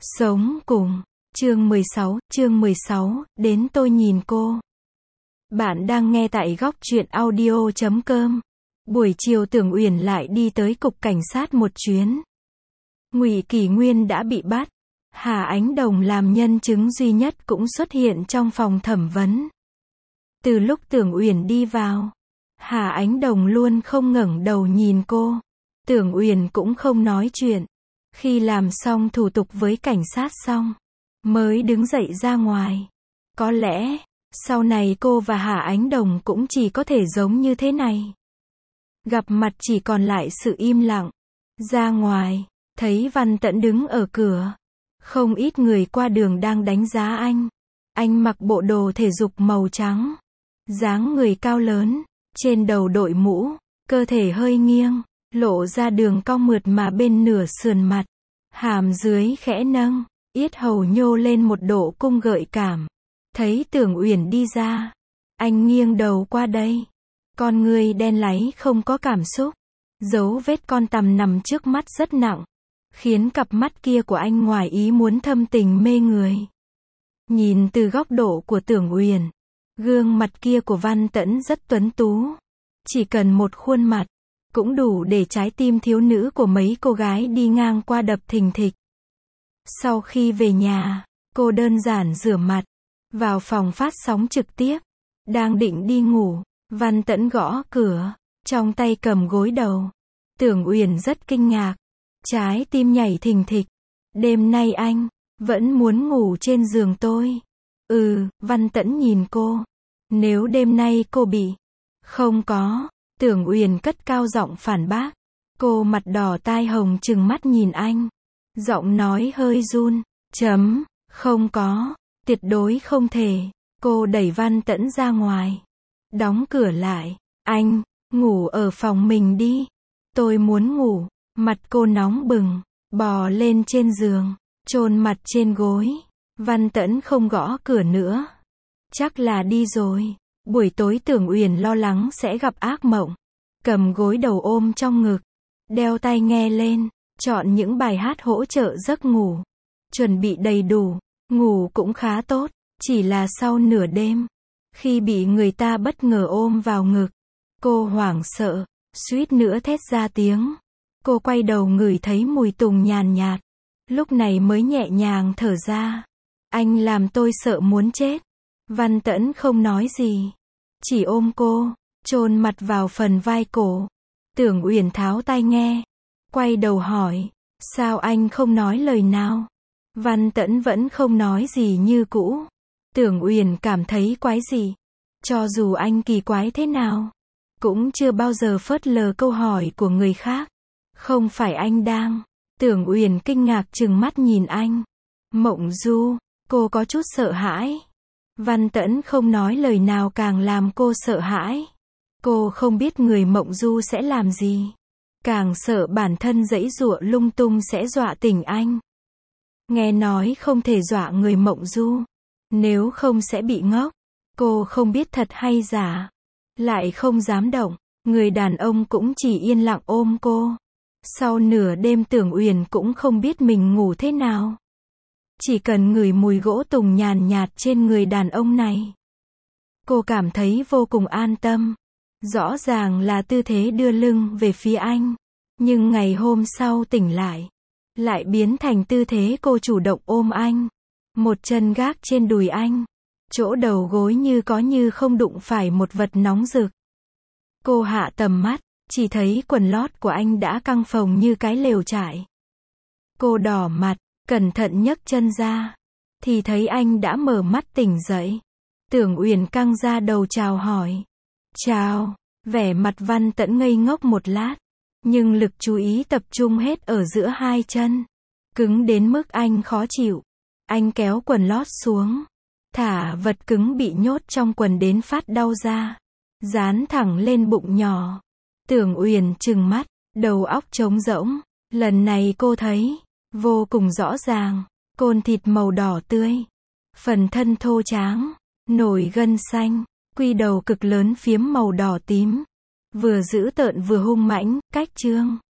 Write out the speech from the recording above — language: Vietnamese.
Sống cùng. Chương 16, đến tôi nhìn cô. Bạn đang nghe tại góc truyện audio.com. Buổi chiều Tưởng Uyển lại đi tới cục cảnh sát một chuyến. Ngụy Kỷ Nguyên đã bị bắt. Hà Ánh Đồng làm nhân chứng duy nhất cũng xuất hiện trong phòng thẩm vấn. Từ lúc Tưởng Uyển đi vào, Hà Ánh Đồng luôn không ngẩng đầu nhìn cô. Tưởng Uyển cũng không nói chuyện. Khi làm xong thủ tục với cảnh sát xong, mới đứng dậy ra ngoài. Có lẽ, sau này cô và Hà Ánh Đồng cũng chỉ có thể giống như thế này. Gặp mặt chỉ còn lại sự im lặng. Ra ngoài, thấy Văn Tẫn đứng ở cửa. Không ít người qua đường đang đánh giá anh. Anh mặc bộ đồ thể dục màu trắng. Dáng người cao lớn, trên đầu đội mũ, cơ thể hơi nghiêng, lộ ra đường cong mượt mà bên nửa sườn mặt. Hàm dưới khẽ nâng, yết hầu nhô lên một độ cung gợi cảm. Thấy Tưởng Uyển đi ra, anh nghiêng đầu qua đây. Con người đen láy không có cảm xúc. Dấu vết con tằm nằm trước mắt rất nặng, khiến cặp mắt kia của anh ngoài ý muốn thâm tình mê người. Nhìn từ góc độ của Tưởng Uyển, gương mặt kia của Văn Tẫn rất tuấn tú. Chỉ cần một khuôn mặt, cũng đủ để trái tim thiếu nữ của mấy cô gái đi ngang qua đập thình thịch. Sau khi về nhà, cô đơn giản rửa mặt, vào phòng phát sóng trực tiếp. Đang định đi ngủ, Văn Tẫn gõ cửa, trong tay cầm gối đầu. Tưởng Uyển rất kinh ngạc, trái tim nhảy thình thịch. Đêm nay anh vẫn muốn ngủ trên giường tôi. Văn Tẫn nhìn cô. Nếu đêm nay cô bị... Không có. Tưởng Uyển cất cao giọng phản bác. Cô mặt đỏ tai hồng trừng mắt nhìn anh. Giọng nói hơi run. Không có. Tuyệt đối không thể. Cô đẩy Văn Tẫn ra ngoài. Đóng cửa lại. Anh, ngủ ở phòng mình đi. Tôi muốn ngủ. Mặt cô nóng bừng. Bò lên trên giường. Chôn mặt trên gối. Văn Tẫn không gõ cửa nữa. Chắc là đi rồi. Buổi tối Tưởng Uyển lo lắng sẽ gặp ác mộng. Cầm gối đầu ôm trong ngực. Đeo tai nghe lên. Chọn những bài hát hỗ trợ giấc ngủ. Chuẩn bị đầy đủ. Ngủ cũng khá tốt. Chỉ là sau nửa đêm, khi bị người ta bất ngờ ôm vào ngực, cô hoảng sợ, suýt nữa thét ra tiếng. Cô quay đầu ngửi thấy mùi tùng nhàn nhạt. Lúc này mới nhẹ nhàng thở ra. Anh làm tôi sợ muốn chết. Văn Tẫn không nói gì, chỉ ôm cô, chôn mặt vào phần vai cổ. Tưởng Uyển tháo tai nghe, quay đầu hỏi, sao anh không nói lời nào? Văn Tẫn vẫn không nói gì như cũ. Tưởng Uyển cảm thấy quái dị. Cho dù anh kỳ quái thế nào, cũng chưa bao giờ phớt lờ câu hỏi của người khác. Không phải anh đang... Tưởng Uyển kinh ngạc trừng mắt nhìn anh. Mộng du, cô có chút sợ hãi. Văn Tẫn không nói lời nào càng làm cô sợ hãi. Cô không biết người mộng du sẽ làm gì. Càng sợ bản thân giãy giụa lung tung sẽ dọa tỉnh anh. Nghe nói không thể dọa người mộng du, nếu không sẽ bị ngốc. Cô không biết thật hay giả, lại không dám động. Người đàn ông cũng chỉ yên lặng ôm cô. Sau nửa đêm Tưởng Uyển cũng không biết mình ngủ thế nào. Chỉ cần ngửi mùi gỗ tùng nhàn nhạt trên người đàn ông này, cô cảm thấy vô cùng an tâm. Rõ ràng là tư thế đưa lưng về phía anh, nhưng ngày hôm sau tỉnh lại biến thành tư thế cô chủ động ôm anh. Một chân gác trên đùi anh. Chỗ đầu gối như có như không đụng phải một vật nóng rực. Cô hạ tầm mắt, chỉ thấy quần lót của anh đã căng phồng như cái lều trại. Cô đỏ mặt, cẩn thận nhấc chân ra, thì thấy anh đã mở mắt tỉnh dậy. Tưởng Uyển căng ra đầu chào hỏi. Chào. Vẻ mặt Văn Tẫn ngây ngốc một lát, nhưng lực chú ý tập trung hết ở giữa hai chân. Cứng đến mức anh khó chịu. Anh kéo quần lót xuống, thả vật cứng bị nhốt trong quần đến phát đau ra, dán thẳng lên bụng nhỏ. Tưởng Uyển trừng mắt, đầu óc trống rỗng. Lần này cô thấy vô cùng rõ ràng, côn thịt màu đỏ tươi, phần thân thô tráng, nổi gân xanh, quy đầu cực lớn phiếm màu đỏ tím, vừa dữ tợn vừa hung mãnh, cách trương.